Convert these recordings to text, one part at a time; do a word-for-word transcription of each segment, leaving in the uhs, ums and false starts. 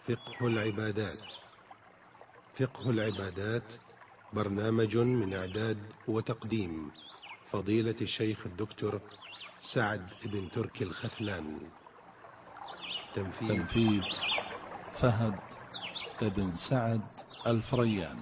فقه العبادات. فقه العبادات برنامج من إعداد وتقديم فضيلة الشيخ الدكتور سعد بن تركي الخثلان. تنفيذ, تنفيذ فهد بن سعد الفريان.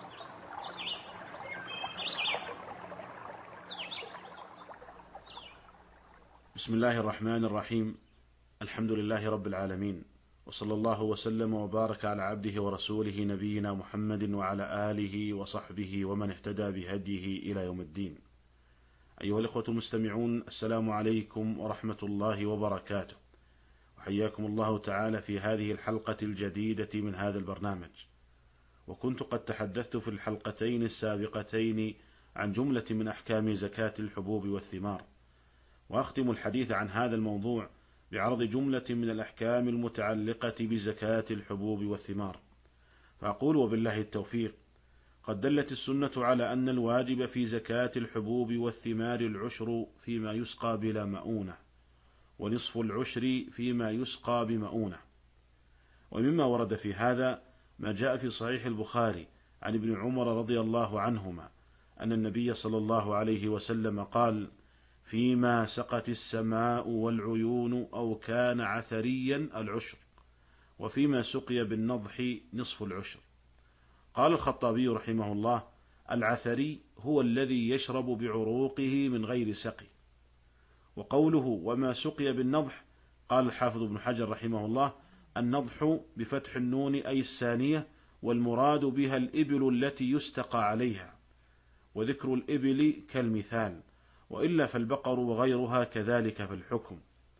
بسم الله الرحمن الرحيم. الحمد لله رب العالمين، وصلى الله وسلم وبارك على عبده ورسوله نبينا محمد وعلى آله وصحبه ومن اهتدى بهديه إلى يوم الدين. أيها الإخوة المستمعون، السلام عليكم ورحمة الله وبركاته، وحياكم الله تعالى في هذه الحلقة الجديدة من هذا البرنامج. وكنت قد تحدثت في الحلقتين السابقتين عن جملة من أحكام زكاة الحبوب والثمار، وأختم الحديث عن هذا الموضوع بعرض جملة من الأحكام المتعلقة بزكاة الحبوب والثمار. فأقول وبالله التوفيق: قد دلت السنة على أن الواجب في زكاة الحبوب والثمار العشر فيما يسقى بلا مؤونة، ونصف العشر فيما يسقى بمؤونة. ومما ورد في هذا ما جاء في صحيح البخاري عن ابن عمر رضي الله عنهما أن النبي صلى الله عليه وسلم قال: فيما سقت السماء والعيون أو كان عثريا العشر، وفيما سقي بالنضح نصف العشر. قال الخطابي رحمه الله: العثري هو الذي يشرب بعروقه من غير سقي. وقوله وما سقي بالنضح، قال الحافظ ابن حجر رحمه الله: النضح بفتح النون أي الثانية، والمراد بها الإبل التي يستقى عليها، وذكر الإبل كالمثال، وإلا فالبقر وغيرها كذلك في الحكم.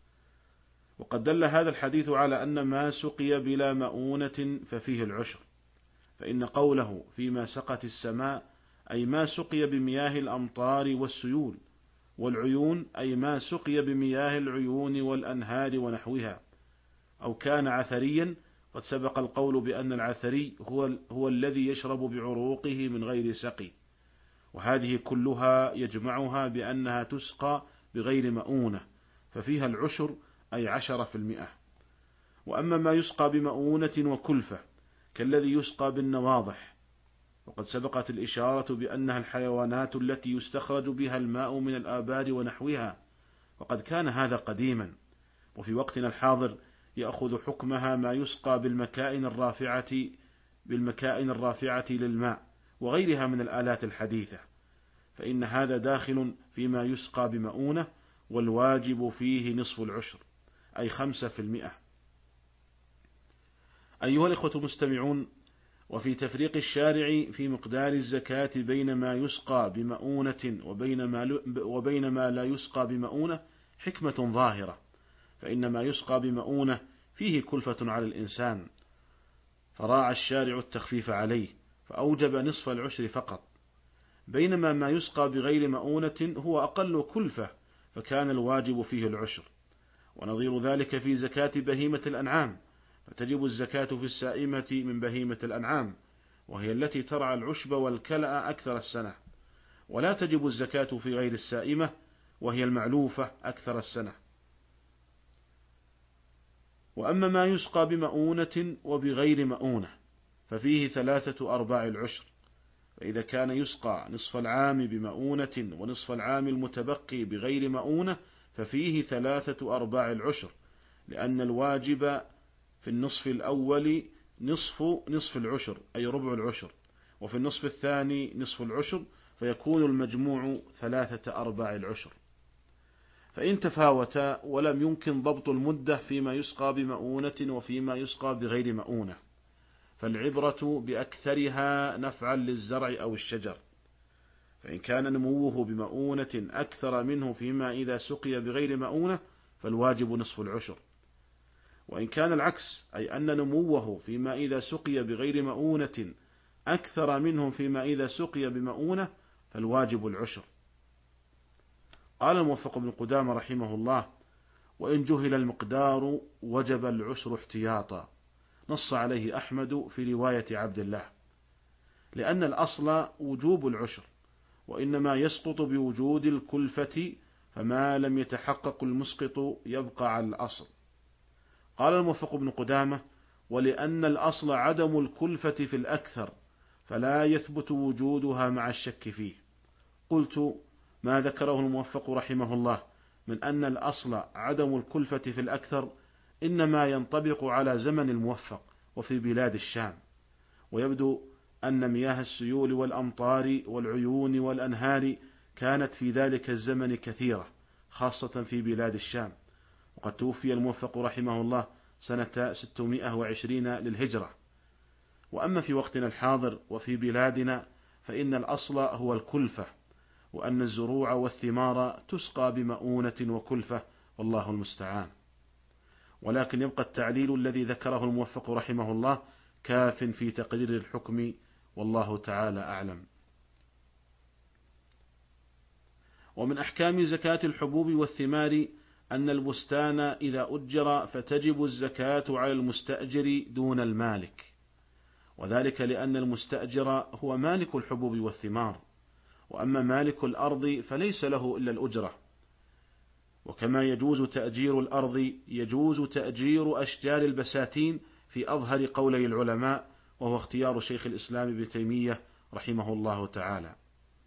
وقد دل هذا الحديث على أن ما سقي بلا مؤونة ففيه العشر، فإن قوله فيما سقت السماء أي ما سقي بمياه الأمطار والسيول، والعيون أي ما سقي بمياه العيون والأنهار ونحوها، أو كان عثريا. قد سبق القول بأن العثري هو, هو الذي يشرب بعروقه من غير سقي، وهذه كلها يجمعها بأنها تسقى بغير مؤونة، ففيها العشر أي عشر في المئة. وأما ما يسقى بمؤونة وكلفة كالذي يسقى بالنواضح، وقد سبقت الإشارة بأنها الحيوانات التي يستخرج بها الماء من الآبار ونحوها، وقد كان هذا قديما، وفي وقتنا الحاضر يأخذ حكمها ما يسقى بالمكائن الرافعة بالمكائن الرافعة للماء وغيرها من الآلات الحديثة، فإن هذا داخل فيما يسقى بمؤونة، والواجب فيه نصف العشر أي خمسة في المئة. أيها الإخوة المستمعون، وفي تفريق الشارع في مقدار الزكاة بين ما يسقى بمؤونة وبين ما, وبين ما لا يسقى بمؤونة حكمة ظاهرة، فإن ما يسقى بمؤونة فيه كلفة على الإنسان، فراعى الشارع التخفيف عليه فأوجب نصف العشر فقط، بينما ما يسقى بغير مؤونة هو أقل كلفة فكان الواجب فيه العشر. ونظير ذلك في زكاة بهيمة الأنعام، فتجب الزكاة في السائمة من بهيمة الأنعام، وهي التي ترعى العشب والكلأ أكثر السنة، ولا تجب الزكاة في غير السائمة وهي المعلوفة أكثر السنة. وأما ما يسقى بمؤونة وبغير مؤونة ففيه ثلاثة أرباع العشر، فإذا كان يسقى نصف العام بمؤونة ونصف العام المتبقي بغير مؤونة ففيه ثلاثة أرباع العشر، لأن الواجب في النصف الأول نصف نصف العشر أي ربع العشر، وفي النصف الثاني نصف العشر، فيكون المجموع ثلاثة أرباع العشر. فإن تفاوتا ولم يمكن ضبط المدة فيما يسقى بمؤونة وفيما يسقى بغير مؤونة، فالعبرة بأكثرها نفعا للزرع أو الشجر، فإن كان نموه بمؤونة أكثر منه فيما إذا سقي بغير مؤونة فالواجب نصف العشر. وإن كان العكس، أي أن نموه فيما إذا سقي بغير مؤونة أكثر منه فيما إذا سقي بمؤونة فالواجب العشر. قال الموفق بن قدامة رحمه الله: وإن جهل المقدار وجب العشر احتياطا، نص عليه أحمد في رواية عبد الله، لأن الأصل وجوب العشر، وإنما يسقط بوجود الكلفة، فما لم يتحقق المسقط يبقى على الأصل. قال الموفق بن قدامة: ولأن الأصل عدم الكلفة في الأكثر فلا يثبت وجودها مع الشك فيه. قلت: ما ذكره الموفق رحمه الله من أن الأصل عدم الكلفة في الأكثر إنما ينطبق على زمن الموفق وفي بلاد الشام، ويبدو أن مياه السيول والأمطار والعيون والأنهار كانت في ذلك الزمن كثيرة خاصة في بلاد الشام، وقد توفي الموفق رحمه الله سنة ستمائة وعشرين للهجرة. وأما في وقتنا الحاضر وفي بلادنا فإن الأصل هو الكلفة، وأن الزروع والثمار تسقى بمؤونة وكلفة، والله المستعان. ولكن يبقى التعليل الذي ذكره الموفق رحمه الله كاف في تقرير الحكم، والله تعالى أعلم. ومن أحكام زكاة الحبوب والثمار أن البستان إذا أجر فتجب الزكاة على المستأجر دون المالك، وذلك لأن المستأجر هو مالك الحبوب والثمار، وأما مالك الأرض فليس له إلا الأجرة. وكما يجوز تأجير الأرض يجوز تأجير أشجار البساتين في أظهر قولي العلماء، وهو اختيار شيخ الإسلام ابن تيمية رحمه الله تعالى.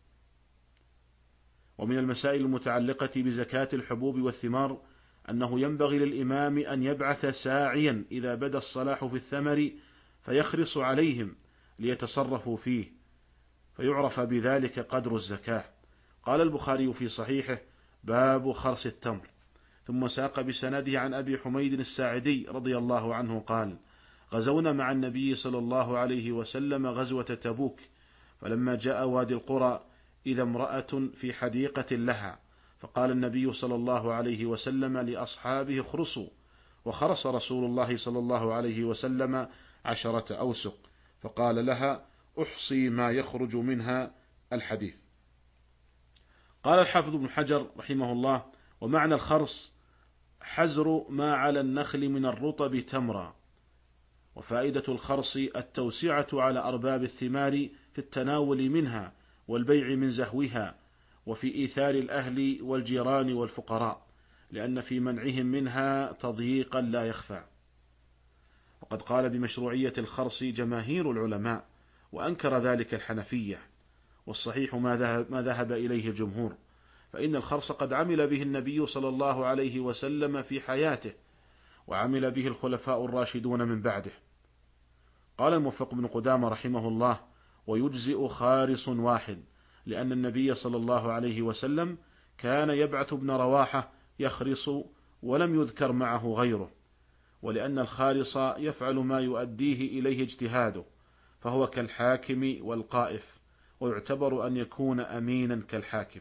ومن المسائل المتعلقة بزكاة الحبوب والثمار أنه ينبغي للإمام أن يبعث ساعيا إذا بدا الصلاح في الثمر فيخرص عليهم ليتصرفوا فيه، فيعرف بذلك قدر الزكاة. قال البخاري في صحيحه: باب خرص التمر. ثم ساق بسنده عن أبي حميد الساعدي رضي الله عنه قال: غزونا مع النبي صلى الله عليه وسلم غزوة تبوك، فلما جاء وادي القرى إذا امرأة في حديقة لها، فقال النبي صلى الله عليه وسلم لأصحابه: خرصوا. وخرص رسول الله صلى الله عليه وسلم عشرة أوسق، فقال لها: أحصي ما يخرج منها. الحديث. قال الحافظ ابن حجر رحمه الله: ومعنى الخرص حزر ما على النخل من الرطب تمرا. وفائدة الخرص التوسعة على أرباب الثمار في التناول منها والبيع من زهوها، وفي إيثار الأهل والجيران والفقراء، لأن في منعهم منها تضييقا لا يخفى. وقد قال بمشروعية الخرص جماهير العلماء، وأنكر ذلك الحنفية، والصحيح ما ذهب, ما ذهب إليه الجمهور، فإن الخرص قد عمل به النبي صلى الله عليه وسلم في حياته، وعمل به الخلفاء الراشدون من بعده. قال الموفق بن قدامة رحمه الله: ويجزئ خارص واحد، لأن النبي صلى الله عليه وسلم كان يبعث ابن رواحة يخرص ولم يذكر معه غيره، ولأن الخارص يفعل ما يؤديه إليه اجتهاده، فهو كالحاكم والقائف، ويعتبر أن يكون أمينا كالحاكم.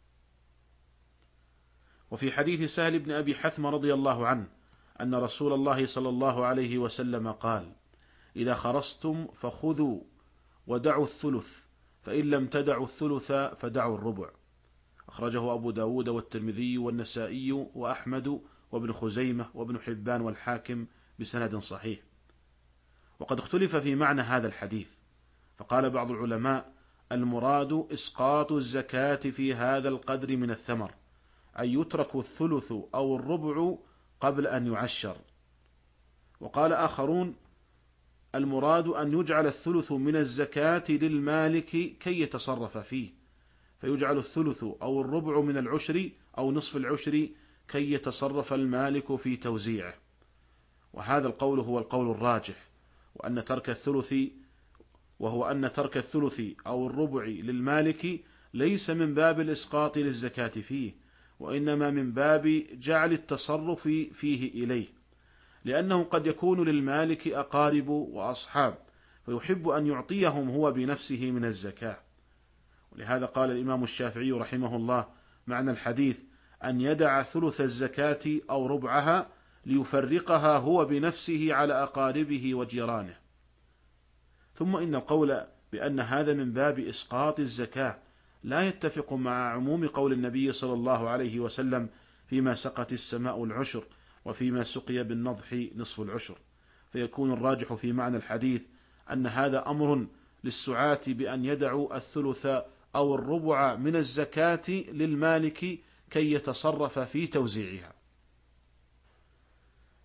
وفي حديث سهل بن أبي حثم رضي الله عنه أن رسول الله صلى الله عليه وسلم قال: إذا خرصتم فخذوا ودعوا الثلث، فإن لم تدعوا الثلث فدعوا الربع. أخرجه أبو داود والترمذي والنسائي وأحمد وابن خزيمة وابن حبان والحاكم بسند صحيح. وقد اختلف في معنى هذا الحديث، فقال بعض العلماء: المراد إسقاط الزكاة في هذا القدر من الثمر، أن يترك الثلث أو الربع قبل أن يعشر. وقال آخرون: المراد أن يجعل الثلث من الزكاة للمالك كي يتصرف فيه، فيجعل الثلث أو الربع من العشر أو نصف العشر كي يتصرف المالك في توزيعه. وهذا القول هو القول الراجح، وأن ترك الثلث وهو أن ترك الثلث أو الربع للمالك ليس من باب الإسقاط للزكاة فيه، وإنما من باب جعل التصرف فيه إليه، لأنه قد يكون للمالك أقارب وأصحاب، فيحب أن يعطيهم هو بنفسه من الزكاة. ولهذا قال الإمام الشافعي رحمه الله: معنى الحديث أن يدع ثلث الزكاة أو ربعها ليفرقها هو بنفسه على أقاربه وجيرانه. ثم إن القول بأن هذا من باب إسقاط الزكاة لا يتفق مع عموم قول النبي صلى الله عليه وسلم: فيما سقت السماء العشر، وفيما سقي بالنضح نصف العشر. فيكون الراجح في معنى الحديث أن هذا أمر للسعاة بأن يدعوا الثلث أو الربع من الزكاة للمالك كي يتصرف في توزيعها.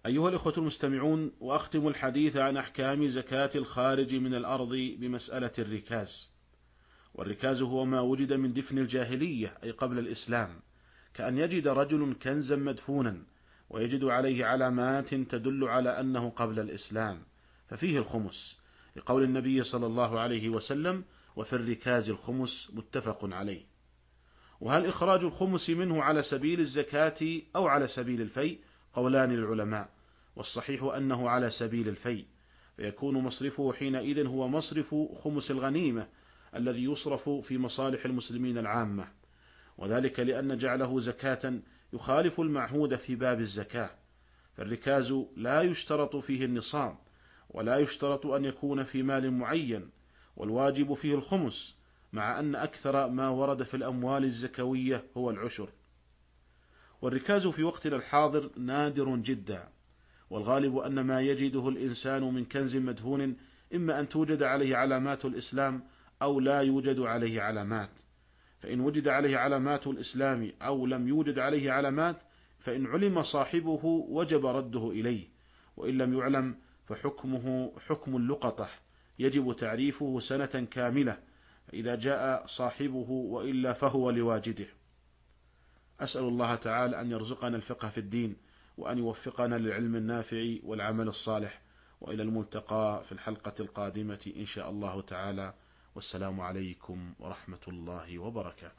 أيها الإخوة المستمعون، وأختم الحديث عن أحكام زكاة الخارج من الأرض بمسألة الركاز. والركاز هو ما وجد من دفن الجاهلية أي قبل الإسلام، كأن يجد رجل كنزا مدفونا ويجد عليه علامات تدل على أنه قبل الإسلام، ففيه الخمس، لقول النبي صلى الله عليه وسلم: وفي الركاز الخمس، متفق عليه. وهل إخراج الخمس منه على سبيل الزكاة أو على سبيل الفيء؟ قولان للعلماء، والصحيح أنه على سبيل الفيء، فيكون مصرفه حينئذ هو مصرف خمس الغنيمة الذي يصرف في مصالح المسلمين العامة، وذلك لأن جعله زكاة يخالف المعهود في باب الزكاة. فالركاز لا يشترط فيه النصاب، ولا يشترط أن يكون في مال معين، والواجب فيه الخمس، مع أن أكثر ما ورد في الأموال الزكوية هو العشر. والركاز في وقتنا الحاضر نادر جدا، والغالب أن ما يجده الإنسان من كنز مدفون إما أن توجد عليه علامات الإسلام أو لا يوجد عليه علامات، فإن وجد عليه علامات الإسلام أو لم يوجد عليه علامات، فإن علم صاحبه وجب رده إليه، وإن لم يعلم فحكمه حكم اللقطة، يجب تعريفه سنة كاملة، فإذا جاء صاحبه، وإلا فهو لواجده. أسأل الله تعالى أن يرزقنا الفقه في الدين، وأن يوفقنا للعلم النافع والعمل الصالح، وإلى الملتقى في الحلقة القادمة إن شاء الله تعالى، والسلام عليكم ورحمة الله وبركاته.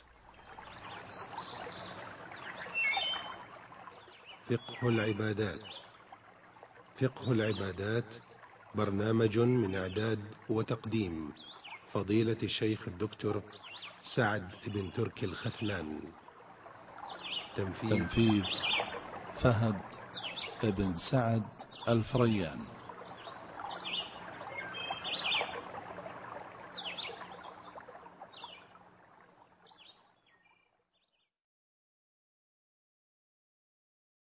فقه العبادات. فقه العبادات برنامج من إعداد وتقديم فضيلة الشيخ الدكتور سعد بن تركي الخثلان. تنفيذ فهد بن سعد الفريان.